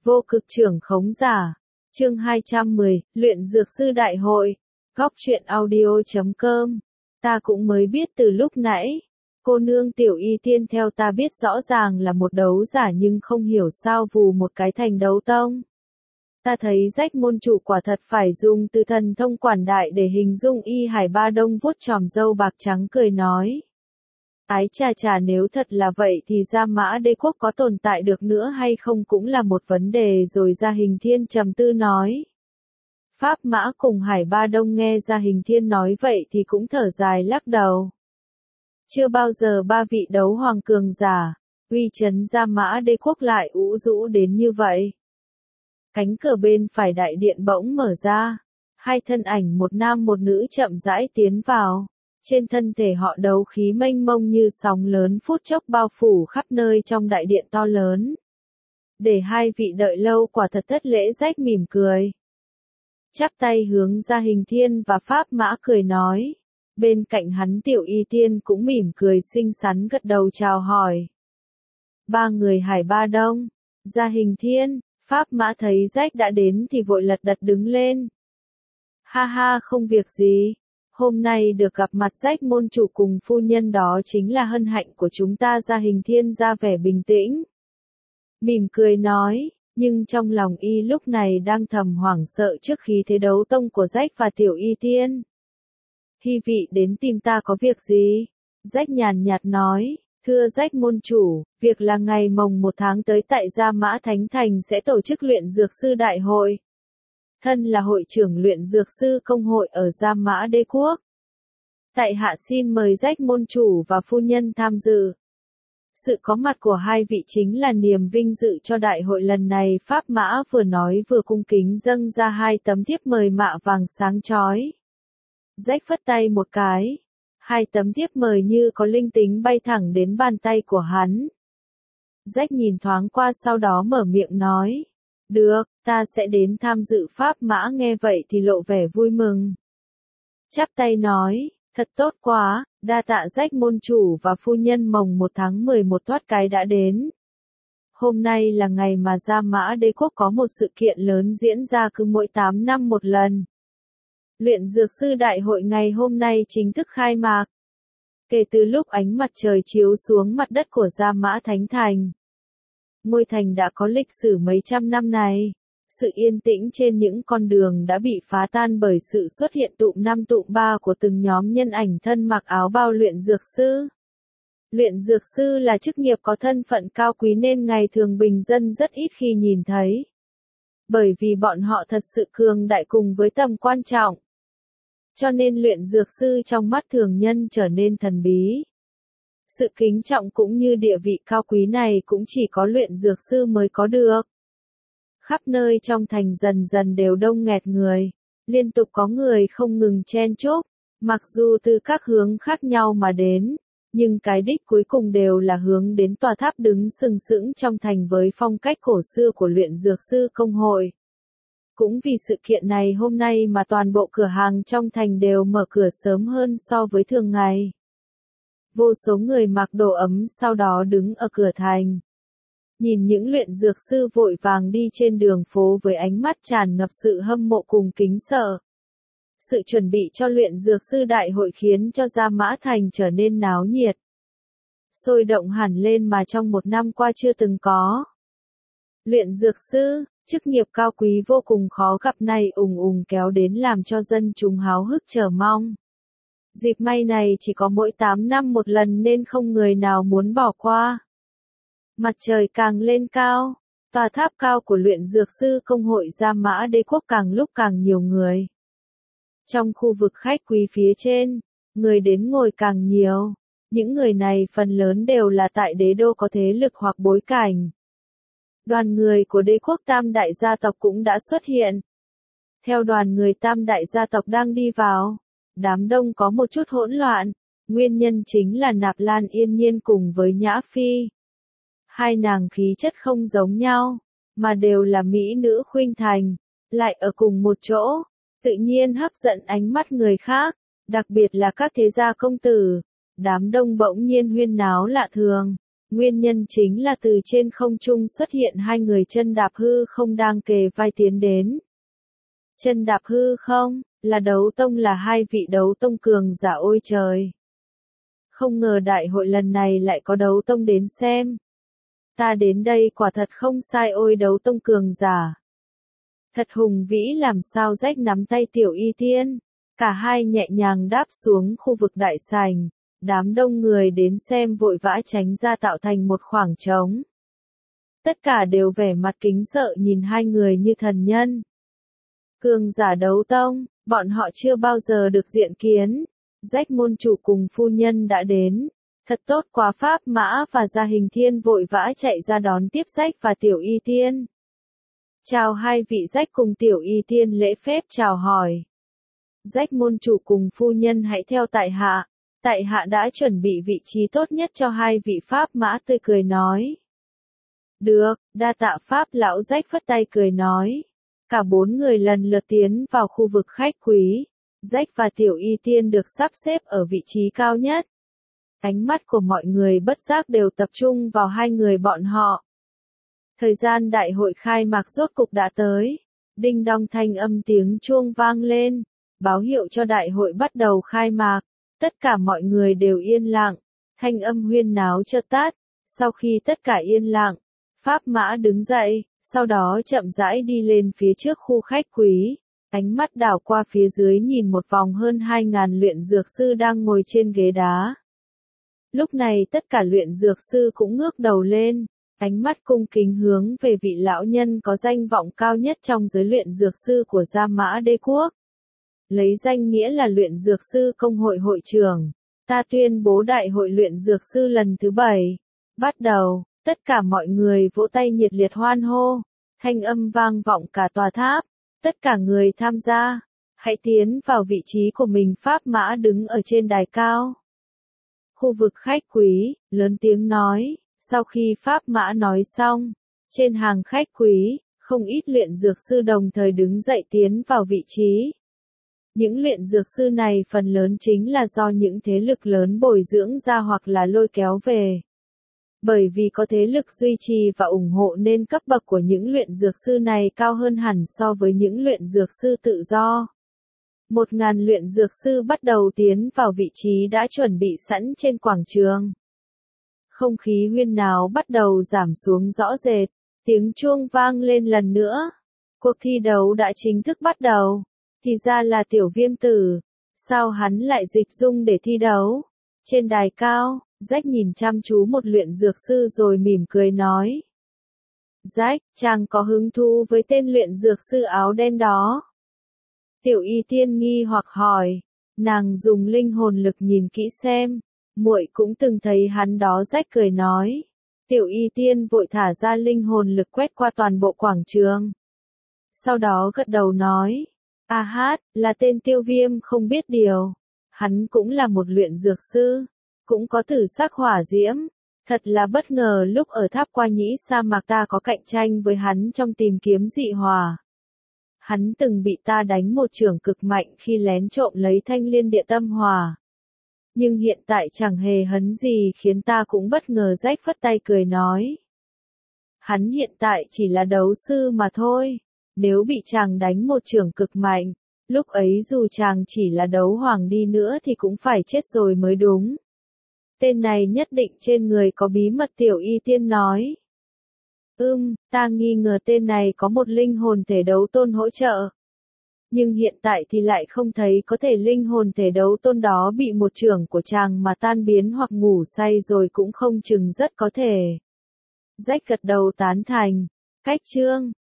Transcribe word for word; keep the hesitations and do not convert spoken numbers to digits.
Vô cực trưởng khống giả. Chương hai trăm mười, Luyện Dược Sư Đại Hội. Góc truyện audio chấm com. Ta cũng mới biết từ lúc nãy. Cô nương Tiểu Y Tiên theo ta biết rõ ràng là một đấu giả nhưng không hiểu sao vù một cái thành đấu tông. Ta thấy rách môn chủ quả thật phải dùng từ thần thông quản đại để hình dung. Y Hải Ba Đông vuốt tròm râu bạc trắng cười nói. Ái chà chà, nếu thật là vậy thì Gia Mã Đế Quốc có tồn tại được nữa hay không cũng là một vấn đề rồi. Gia Hình Thiên trầm tư nói. Pháp Mã cùng Hải Ba Đông nghe Gia Hình Thiên nói vậy thì cũng thở dài lắc đầu. Chưa bao giờ ba vị đấu hoàng cường giả, uy chấn Gia Mã Đế Quốc lại ủ rũ đến như vậy. Cánh cửa bên phải đại điện bỗng mở ra, hai thân ảnh một nam một nữ chậm rãi tiến vào. Trên thân thể họ đấu khí mênh mông như sóng lớn phút chốc bao phủ khắp nơi trong đại điện to lớn. Để hai vị đợi lâu quả thật thất lễ. Rách mỉm cười. Chắp tay hướng Gia Hình Thiên và Pháp Mã cười nói. Bên cạnh hắn Tiểu Y Tiên cũng mỉm cười xinh xắn gật đầu chào hỏi. Ba người Hải Ba Đông, Gia Hình Thiên, Pháp Mã thấy Rách đã đến thì vội lật đật đứng lên. Ha ha, không việc gì. Hôm nay được gặp mặt Rách môn chủ cùng phu nhân đó chính là hân hạnh của chúng ta. Gia Hình Thiên ra vẻ bình tĩnh. Mỉm cười nói, nhưng trong lòng y lúc này đang thầm hoảng sợ trước khí thế đấu tông của Rách và Tiểu Y Tiên. Hy vị đến tìm ta có việc gì? Rách nhàn nhạt nói, thưa Rách môn chủ, việc là ngày mồng một tháng tới tại Gia Mã Thánh Thành sẽ tổ chức luyện dược sư đại hội. Thân là hội trưởng luyện dược sư công hội ở Gia Mã Đế Quốc. Tại hạ xin mời Rách môn chủ và phu nhân tham dự. Sự có mặt của hai vị chính là niềm vinh dự cho đại hội lần này. Pháp Mã vừa nói vừa cung kính dâng ra hai tấm thiếp mời mạ vàng sáng chói. Rách phất tay một cái. Hai tấm thiếp mời như có linh tính bay thẳng đến bàn tay của hắn. Rách nhìn thoáng qua sau đó mở miệng nói. Được, ta sẽ đến tham dự. Pháp Mã nghe vậy thì lộ vẻ vui mừng. Chắp tay nói, thật tốt quá, đa tạ Rách môn chủ và phu nhân. Mồng một tháng mười một thoát cái đã đến. Hôm nay là ngày mà Gia Mã Đế Quốc có một sự kiện lớn diễn ra cứ mỗi tám năm một lần. Luyện dược sư đại hội ngày hôm nay chính thức khai mạc. Kể từ lúc ánh mặt trời chiếu xuống mặt đất của Gia Mã Thánh Thành, ngôi thành đã có lịch sử mấy trăm năm này. Sự yên tĩnh trên những con đường đã bị phá tan bởi sự xuất hiện tụm năm tụm ba của từng nhóm nhân ảnh thân mặc áo bào luyện dược sư. Luyện dược sư là chức nghiệp có thân phận cao quý nên ngày thường bình dân rất ít khi nhìn thấy. Bởi vì bọn họ thật sự cường đại cùng với tầm quan trọng. Cho nên luyện dược sư trong mắt thường nhân trở nên thần bí. Sự kính trọng cũng như địa vị cao quý này cũng chỉ có luyện dược sư mới có được. Khắp nơi trong thành dần dần đều đông nghẹt người. Liên tục có người không ngừng chen chúc. Mặc dù từ các hướng khác nhau mà đến. Nhưng cái đích cuối cùng đều là hướng đến tòa tháp đứng sừng sững trong thành với phong cách cổ xưa của luyện dược sư công hội. Cũng vì sự kiện này hôm nay mà toàn bộ cửa hàng trong thành đều mở cửa sớm hơn so với thường ngày. Vô số người mặc đồ ấm sau đó đứng ở cửa thành. Nhìn những luyện dược sư vội vàng đi trên đường phố với ánh mắt tràn ngập sự hâm mộ cùng kính sợ. Sự chuẩn bị cho luyện dược sư đại hội khiến cho Gia Mã Thành trở nên náo nhiệt. Sôi động hẳn lên mà trong một năm qua chưa từng có. Luyện dược sư, chức nghiệp cao quý vô cùng khó gặp này ùng ùng kéo đến làm cho dân chúng háo hức chờ mong. Dịp may này chỉ có mỗi tám năm một lần nên không người nào muốn bỏ qua. Mặt trời càng lên cao, tòa tháp cao của luyện dược sư công hội Gia Mã Đế Quốc càng lúc càng nhiều người. Trong khu vực khách quý phía trên, người đến ngồi càng nhiều. Những người này phần lớn đều là tại đế đô có thế lực hoặc bối cảnh. Đoàn người của đế quốc Tam Đại gia tộc cũng đã xuất hiện. Theo đoàn người Tam Đại gia tộc đang đi vào, đám đông có một chút hỗn loạn. Nguyên nhân chính là Nạp Lan Yên Nhiên cùng với Nhã Phi. Hai nàng khí chất không giống nhau, mà đều là mỹ nữ khuynh thành, lại ở cùng một chỗ, tự nhiên hấp dẫn ánh mắt người khác, đặc biệt là các thế gia công tử. Đám đông bỗng nhiên huyên náo lạ thường. Nguyên nhân chính là từ trên không trung xuất hiện hai người chân đạp hư không đang kề vai tiến đến. Chân đạp hư không, là đấu tông là hai vị đấu tông cường giả ôi trời. Không ngờ đại hội lần này lại có đấu tông đến xem. Ta đến đây quả thật không sai ôi đấu tông cường giả. Thật hùng vĩ làm sao rách nắm tay tiểu y tiên. Cả hai nhẹ nhàng đáp xuống khu vực đại sảnh. Đám đông người đến xem vội vã tránh ra tạo thành một khoảng trống. Tất cả đều vẻ mặt kính sợ nhìn hai người như thần nhân. Cường giả đấu tông, bọn họ chưa bao giờ được diện kiến. Rách môn chủ cùng phu nhân đã đến. Thật tốt quá Pháp Mã và Gia Hình Thiên vội vã chạy ra đón tiếp Rách và Tiểu Y Tiên. Chào hai vị Rách cùng Tiểu Y Tiên lễ phép chào hỏi. Rách môn chủ cùng phu nhân hãy theo tại hạ. Tại hạ đã chuẩn bị vị trí tốt nhất cho hai vị Pháp Mã tươi cười nói. Được, đa tạ Pháp lão Rách phất tay cười nói. Cả bốn người lần lượt tiến vào khu vực khách quý. Rách và Tiểu Y Tiên được sắp xếp ở vị trí cao nhất. Ánh mắt của mọi người bất giác đều tập trung vào hai người bọn họ. Thời gian đại hội khai mạc rốt cục đã tới. Đinh đong thanh âm tiếng chuông vang lên, báo hiệu cho đại hội bắt đầu khai mạc. Tất cả mọi người đều yên lặng, thanh âm huyên náo chợt tắt. Sau khi tất cả yên lặng, Pháp Mã đứng dậy, sau đó chậm rãi đi lên phía trước khu khách quý. Ánh mắt đảo qua phía dưới nhìn một vòng hơn hai ngàn luyện dược sư đang ngồi trên ghế đá. Lúc này tất cả luyện dược sư cũng ngước đầu lên, ánh mắt cung kính hướng về vị lão nhân có danh vọng cao nhất trong giới luyện dược sư của Gia Mã Đế Quốc. Lấy danh nghĩa là luyện dược sư công hội hội trưởng, ta tuyên bố đại hội luyện dược sư lần thứ bảy. Bắt đầu, tất cả mọi người vỗ tay nhiệt liệt hoan hô, thanh âm vang vọng cả tòa tháp. Tất cả người tham gia, hãy tiến vào vị trí của mình. Pháp Mã đứng ở trên đài cao. Khu vực khách quý, lớn tiếng nói, sau khi Pháp Mã nói xong, trên hàng khách quý, không ít luyện dược sư đồng thời đứng dậy tiến vào vị trí. Những luyện dược sư này phần lớn chính là do những thế lực lớn bồi dưỡng ra hoặc là lôi kéo về. Bởi vì có thế lực duy trì và ủng hộ nên cấp bậc của những luyện dược sư này cao hơn hẳn so với những luyện dược sư tự do. Một ngàn luyện dược sư bắt đầu tiến vào vị trí đã chuẩn bị sẵn trên quảng trường. Không khí huyên náo bắt đầu giảm xuống rõ rệt, tiếng chuông vang lên lần nữa. Cuộc thi đấu đã chính thức bắt đầu. Thì ra là Tiểu Viêm Tử. Sao hắn lại dịch dung để thi đấu? Trên đài cao, Rách nhìn chăm chú một luyện dược sư rồi mỉm cười nói. Rách, chàng có hứng thú với tên luyện dược sư áo đen đó? Tiểu Y Tiên nghi hoặc hỏi. Nàng dùng linh hồn lực nhìn kỹ xem. Muội cũng từng thấy hắn đó. Rách cười nói. Tiểu Y Tiên vội thả ra linh hồn lực quét qua toàn bộ quảng trường. Sau đó gật đầu nói. A hát, là tên Tiêu Viêm không biết điều. Hắn cũng là một luyện dược sư. Cũng có thử sắc hỏa diễm. Thật là bất ngờ lúc ở tháp Qua Nhĩ sa mạc ta có cạnh tranh với hắn trong tìm kiếm dị hỏa. Hắn từng bị ta đánh một chưởng cực mạnh khi lén trộm lấy thanh liên địa tâm hỏa. Nhưng hiện tại chẳng hề hấn gì khiến ta cũng bất ngờ. Rách phất tay cười nói. Hắn hiện tại chỉ là đấu sư mà thôi. Nếu bị chàng đánh một chưởng cực mạnh, lúc ấy dù chàng chỉ là đấu hoàng đi nữa thì cũng phải chết rồi mới đúng. Tên này nhất định trên người có bí mật. Tiểu Y Tiên nói. Ừm, ta nghi ngờ tên này có một linh hồn thể đấu tôn hỗ trợ. Nhưng hiện tại thì lại không thấy có thể linh hồn thể đấu tôn đó bị một chưởng của chàng mà tan biến hoặc ngủ say rồi cũng không chừng rất có thể. Rách gật đầu tán thành. Cách chương